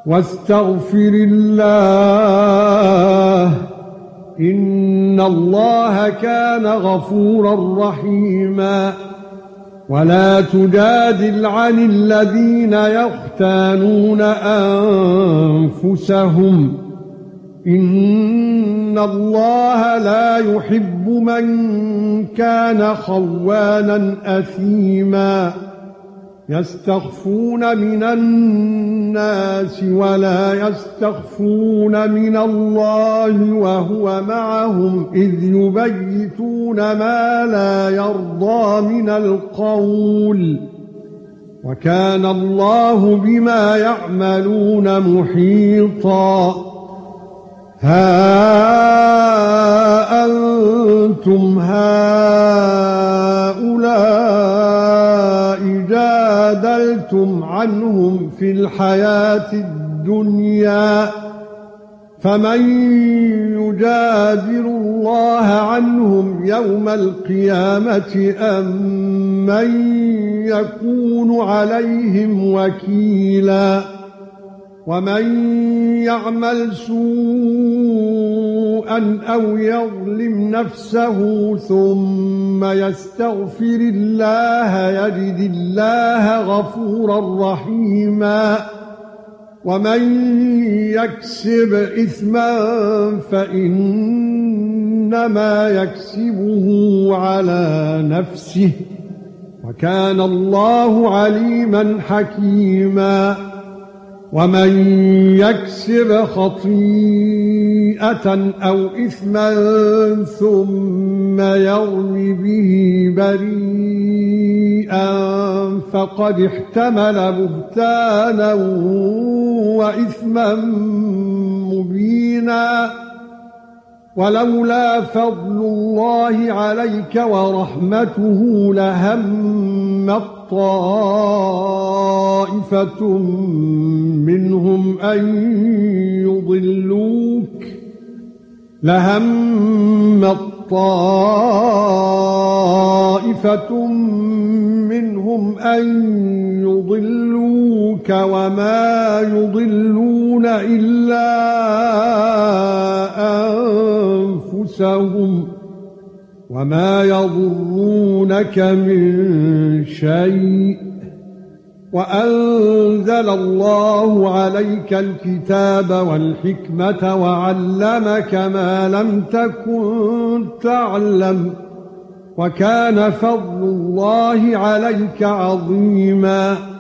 واستغفر الله إن الله كان غفورا رحيما ولا تجادل عن الذين يختانون أنفسهم إن الله لا يحب من كان خوانا أثيما يستخفون من الناس ولا يستخفون من الله وهو معهم إذ يبيتون ما لا يرضى من القول وكان الله بما يعملون محيطا ها أنتم هؤلاء جادلتم عنهم في الحياة الدنيا فمن يجادل الله عنهم يوم القيامة أم من يكون عليهم وكيلا ومن يعمل سوءا أو يظلم نفسه ثم يستغفر الله يجد الله غفورا رحيما ومن يكسب إثما فإنما يكسبه على نفسه وكان الله عليما حكيما ومن يكسب خطيئة أو إثما ثم يرم به بريئا فقد احتمل بهتانا وإثما مبينا ولولا فضل الله عليك ورحمته لهمت طائفة منهم أن يضلوك وما يضلون إلا أنفسهم وما يضرونك من شيء وأنزل الله عليك الكتاب والحكمة وعلمك ما لم تكن تعلم وكان فضل الله عليك عظيما